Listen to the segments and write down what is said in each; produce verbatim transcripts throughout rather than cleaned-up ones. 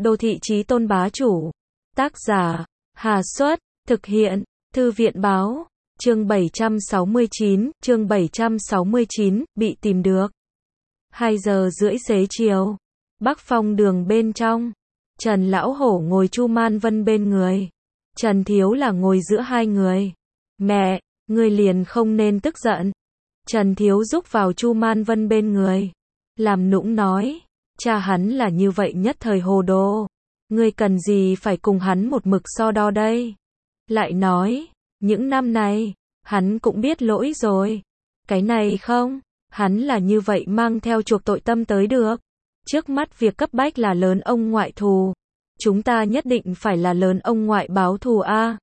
Đô thị chí tôn bá chủ. Tác giả, Hà Xuất, thực hiện, Thư viện báo, chương bảy trăm sáu mươi chín, chương bảy trăm sáu mươi chín, bị tìm được. hai giờ rưỡi xế chiều, Bắc Phong đường bên trong, Trần Lão Hổ ngồi Chu Man Vân bên người. Trần Thiếu là ngồi giữa hai người. Mẹ, ngươi liền không nên tức giận. Trần Thiếu rúc vào Chu Man Vân bên người. Làm nũng nói, cha hắn là như vậy nhất thời hồ đồ. Ngươi cần gì phải cùng hắn một mực so đo đây. Lại nói, những năm này, hắn cũng biết lỗi rồi. Cái này không, hắn là như vậy mang theo chuộc tội tâm tới được. Trước mắt việc cấp bách là lớn ông ngoại thù. Chúng ta nhất định phải là lớn ông ngoại báo thù a.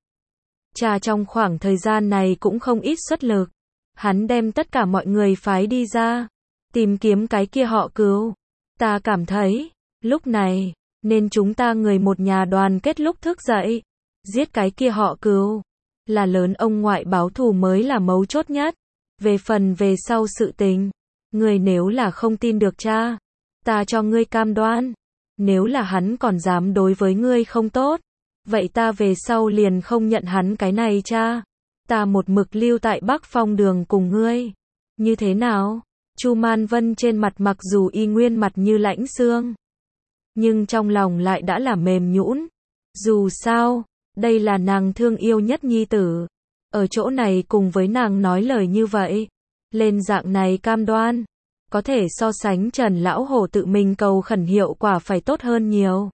Cha trong khoảng thời gian này cũng không ít xuất lực. Hắn đem tất cả mọi người phái đi ra, tìm kiếm cái kia họ Cừu. Ta cảm thấy, lúc này, nên chúng ta người một nhà đoàn kết lúc thức dậy, giết cái kia họ Cừu. Là lớn ông ngoại báo thù mới là mấu chốt nhất. Về phần về sau sự tình, người nếu là không tin được cha, ta cho ngươi cam đoan, nếu là hắn còn dám đối với ngươi không tốt, vậy ta về sau liền không nhận hắn cái này cha. Ta một mực lưu tại Bắc Phong đường cùng ngươi. Như thế nào? Chu Man Vân trên mặt mặc dù y nguyên mặt như lãnh xương, nhưng trong lòng lại đã là mềm nhũn. Dù sao, đây là nàng thương yêu nhất nhi tử. Ở chỗ này cùng với nàng nói lời như vậy, lên dạng này cam đoan, có thể so sánh Trần Lão Hổ tự mình cầu khẩn hiệu quả phải tốt hơn nhiều.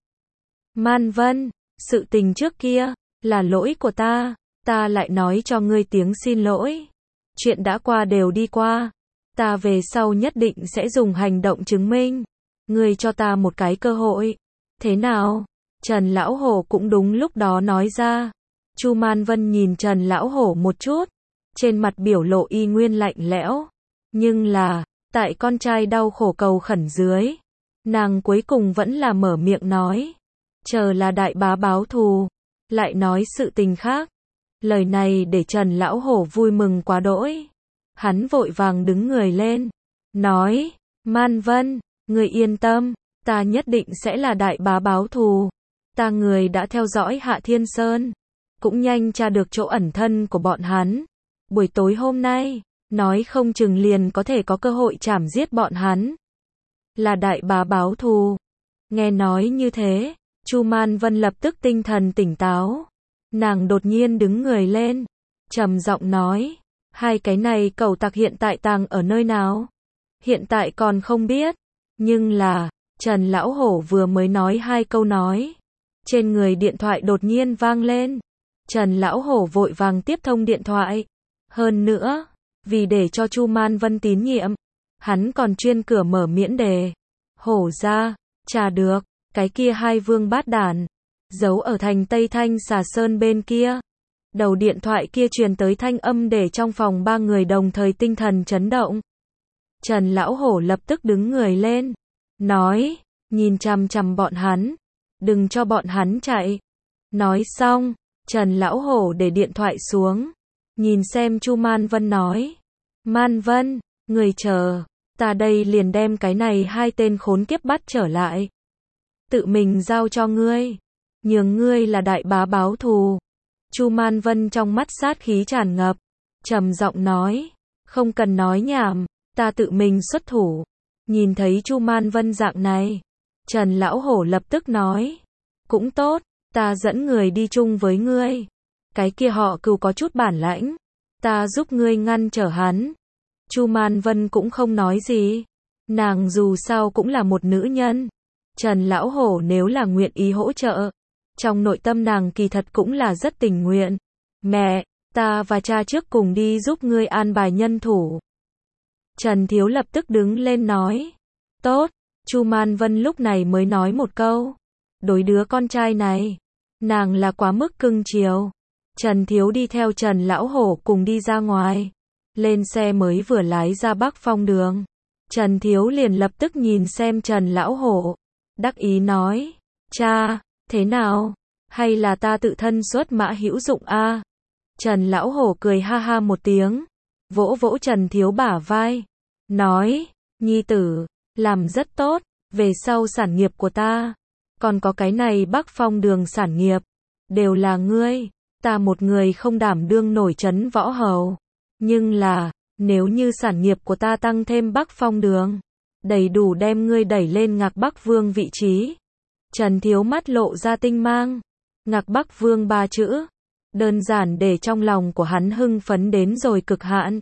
Man Vân, sự tình trước kia, là lỗi của ta, ta lại nói cho ngươi tiếng xin lỗi. Chuyện đã qua đều đi qua, ta về sau nhất định sẽ dùng hành động chứng minh. Ngươi cho ta một cái cơ hội. Thế nào? Trần Lão Hổ cũng đúng lúc đó nói ra. Chu Man Vân nhìn Trần Lão Hổ một chút, trên mặt biểu lộ y nguyên lạnh lẽo. Nhưng là, tại con trai đau khổ cầu khẩn dưới, nàng cuối cùng vẫn là mở miệng nói. Chờ là đại bá báo thù, lại nói sự tình khác. Lời này để Trần Lão Hổ vui mừng quá đỗi. Hắn vội vàng đứng người lên, nói, Man Vân, người yên tâm, ta nhất định sẽ là đại bá báo thù. Ta người đã theo dõi Hạ Thiên Sơn, cũng nhanh tra được chỗ ẩn thân của bọn hắn. Buổi tối hôm nay, nói không chừng liền có thể có cơ hội chảm giết bọn hắn. Là đại bá báo thù. Nghe nói như thế, Chu Man Vân lập tức tinh thần tỉnh táo. Nàng đột nhiên đứng người lên, trầm giọng nói, hai cái này cẩu tặc hiện tại tàng ở nơi nào? Hiện tại còn không biết, nhưng là, Trần Lão Hổ vừa mới nói hai câu nói. Trên người điện thoại đột nhiên vang lên. Trần Lão Hổ vội vàng tiếp thông điện thoại. Hơn nữa, vì để cho Chu Man Vân tín nhiệm, hắn còn chuyên cửa mở miễn đề. Hổ ra, trả được, cái kia hai vương bát đản, giấu ở thành Tây Thanh Xà Sơn bên kia. Đầu điện thoại kia truyền tới thanh âm để trong phòng ba người đồng thời tinh thần chấn động. Trần Lão Hổ lập tức đứng người lên, nói, nhìn chằm chằm bọn hắn, đừng cho bọn hắn chạy. Nói xong, Trần Lão Hổ để điện thoại xuống, nhìn xem Chu Man Vân nói, Man Vân, người chờ, ta đây liền đem cái này hai tên khốn kiếp bắt trở lại. Tự mình giao cho ngươi, nhường ngươi là đại bá báo thù. Chu Man Vân trong mắt sát khí tràn ngập, trầm giọng nói, không cần nói nhảm, ta tự mình xuất thủ. Nhìn thấy Chu Man Vân dạng này, Trần Lão Hổ lập tức nói, cũng tốt, ta dẫn người đi chung với ngươi. Cái kia họ Cừu có chút bản lãnh, ta giúp ngươi ngăn trở hắn. Chu Man Vân cũng không nói gì, nàng dù sao cũng là một nữ nhân. Trần Lão Hổ nếu là nguyện ý hỗ trợ, trong nội tâm nàng kỳ thật cũng là rất tình nguyện. Mẹ, ta và cha trước cùng đi giúp ngươi an bài nhân thủ. Trần Thiếu lập tức đứng lên nói, tốt. Chu Man Vân lúc này mới nói một câu, đối đứa con trai này, nàng là quá mức cưng chiều. Trần Thiếu đi theo Trần Lão Hổ cùng đi ra ngoài, lên xe mới vừa lái ra Bắc Phong đường. Trần Thiếu liền lập tức nhìn xem Trần Lão Hổ, đắc ý nói, cha, thế nào? Hay là ta tự thân xuất mã hữu dụng a? Trần Lão Hổ cười ha ha một tiếng, vỗ vỗ Trần Thiếu bả vai, nói, nhi tử, làm rất tốt, về sau sản nghiệp của ta, còn có cái này Bắc Phong đường sản nghiệp, đều là ngươi, ta một người không đảm đương nổi trấn võ hầu. Nhưng là, nếu như sản nghiệp của ta tăng thêm Bắc Phong đường, đầy đủ đem ngươi đẩy lên Ngạc Bắc Vương vị trí. Trần Thiếu mắt lộ ra tinh mang. Ngạc Bắc Vương ba chữ, đơn giản để trong lòng của hắn hưng phấn đến rồi cực hạn.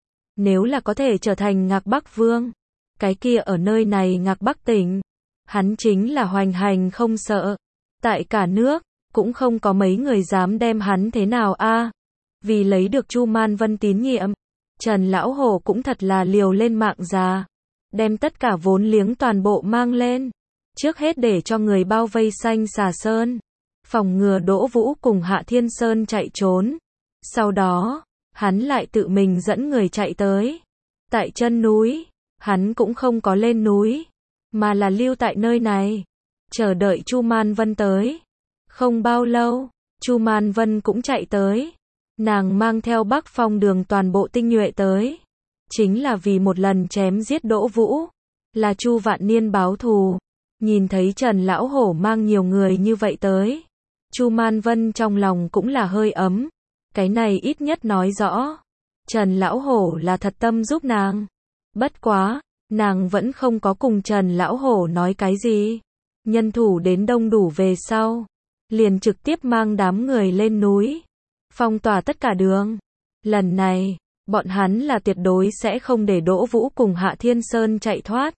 Nếu là có thể trở thành Ngạc Bắc Vương, cái kia ở nơi này Ngạc Bắc tỉnh, hắn chính là hoành hành không sợ. Tại cả nước, cũng không có mấy người dám đem hắn thế nào a. Vì lấy được Chu Man Vân tín nhiệm, Trần Lão Hổ cũng thật là liều lên mạng già, đem tất cả vốn liếng toàn bộ mang lên. Trước hết để cho người bao vây Xanh Xà Sơn, phòng ngừa Đỗ Vũ cùng Hạ Thiên Sơn chạy trốn. Sau đó, hắn lại tự mình dẫn người chạy tới. Tại chân núi, hắn cũng không có lên núi, mà là lưu tại nơi này, chờ đợi Chu Man Vân tới. Không bao lâu, Chu Man Vân cũng chạy tới. Nàng mang theo Bắc Phong đường toàn bộ tinh nhuệ tới, chính là vì một lần chém giết Đỗ Vũ, là Chu Vạn Niên báo thù. Nhìn thấy Trần Lão Hổ mang nhiều người như vậy tới, Chu Man Vân trong lòng cũng là hơi ấm. Cái này ít nhất nói rõ, Trần Lão Hổ là thật tâm giúp nàng. Bất quá, nàng vẫn không có cùng Trần Lão Hổ nói cái gì. Nhân thủ đến đông đủ về sau, liền trực tiếp mang đám người lên núi, phong tỏa tất cả đường. Lần này, bọn hắn là tuyệt đối sẽ không để Đỗ Vũ cùng Hạ Thiên Sơn chạy thoát.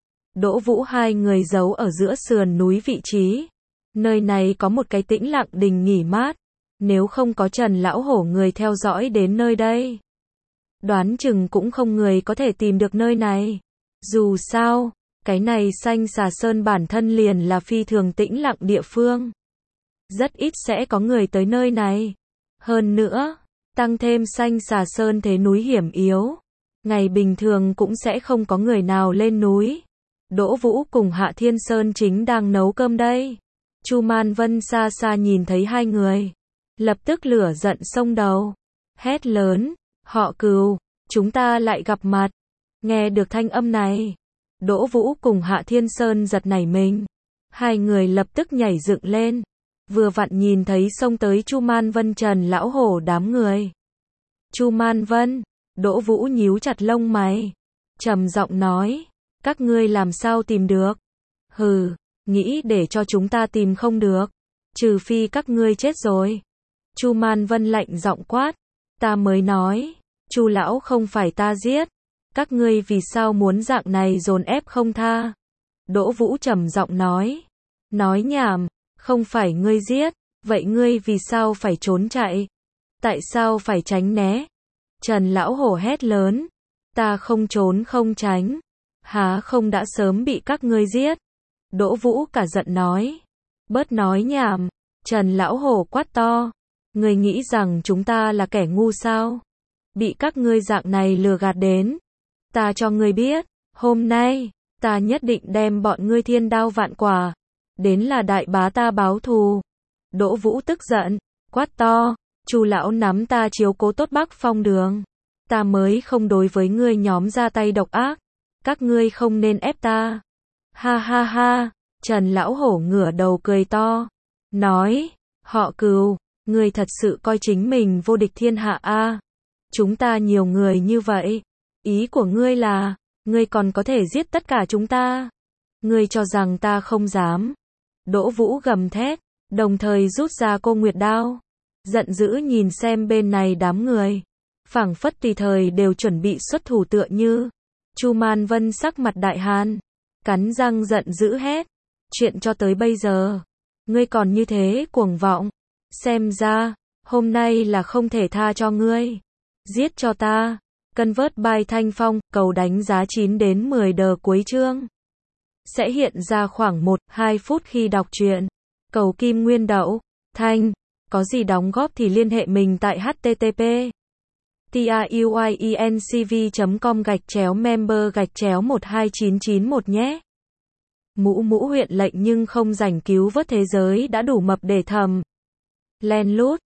Đỗ Vũ hai người giấu ở giữa sườn núi vị trí. Nơi này có một cái tĩnh lặng đình nghỉ mát. Nếu không có Trần Lão Hổ người theo dõi đến nơi đây, đoán chừng cũng không người có thể tìm được nơi này. Dù sao, cái này Xanh Xà Sơn bản thân liền là phi thường tĩnh lặng địa phương. Rất ít sẽ có người tới nơi này. Hơn nữa, tăng thêm Xanh Xà Sơn thế núi hiểm yếu, ngày bình thường cũng sẽ không có người nào lên núi. Đỗ Vũ cùng Hạ Thiên Sơn chính đang nấu cơm đây. Chu Man Vân xa xa nhìn thấy hai người, lập tức lửa giận xông đầu, hét lớn, họ Cừu, chúng ta lại gặp mặt. Nghe được thanh âm này, Đỗ Vũ cùng Hạ Thiên Sơn giật nảy mình. Hai người lập tức nhảy dựng lên, vừa vặn nhìn thấy xông tới Chu Man Vân Trần Lão Hổ đám người. Chu Man Vân, Đỗ Vũ nhíu chặt lông mày, trầm giọng nói, các ngươi làm sao tìm được? Hừ, nghĩ để cho chúng ta tìm không được, trừ phi các ngươi chết rồi. Chu Man Vân lạnh giọng quát, ta mới nói, Chu lão không phải ta giết, các ngươi vì sao muốn dạng này dồn ép không tha? Đỗ Vũ trầm giọng nói, nói nhảm, không phải ngươi giết, vậy ngươi vì sao phải trốn chạy? Tại sao phải tránh né? Trần Lão Hổ hét lớn, ta không trốn không tránh, há không đã sớm bị các ngươi giết? Đỗ Vũ cả giận nói, bớt nói nhảm. Trần Lão Hổ quát to, ngươi nghĩ rằng chúng ta là kẻ ngu sao? Bị các ngươi dạng này lừa gạt đến. Ta cho ngươi biết, hôm nay, ta nhất định đem bọn ngươi thiên đao vạn quả, đến là đại bá ta báo thù. Đỗ Vũ tức giận, quát to, Chu lão nắm ta chiếu cố tốt Bắc Phong đường, ta mới không đối với ngươi nhóm ra tay độc ác, các ngươi không nên ép ta. Ha ha ha, Trần Lão Hổ ngửa đầu cười to, nói, họ Cừu, ngươi thật sự coi chính mình vô địch thiên hạ a? À? Chúng ta nhiều người như vậy, ý của ngươi là, ngươi còn có thể giết tất cả chúng ta? Ngươi cho rằng ta không dám? Đỗ Vũ gầm thét, đồng thời rút ra cô Nguyệt đao, giận dữ nhìn xem bên này đám người, phảng phất tùy thời đều chuẩn bị xuất thủ tựa như. Chu Man Vân sắc mặt đại hàn, cắn răng giận dữ hét, chuyện cho tới bây giờ, ngươi còn như thế cuồng vọng, xem ra, hôm nay là không thể tha cho ngươi. Giết cho ta. Convert by Thanh Phong, cầu đánh giá chín đến mười đờ cuối chương. Sẽ hiện ra khoảng một đến hai phút khi đọc truyện. Cầu Kim Nguyên Đậu, Thanh, có gì đóng góp thì liên hệ mình tại http truyencv chấm com gạch chéo member gạch chéo một hai chín chín một nhé. Mũ mũ huyện lệnh nhưng không rảnh cứu vớt thế giới đã đủ mập để thầm. Len lút.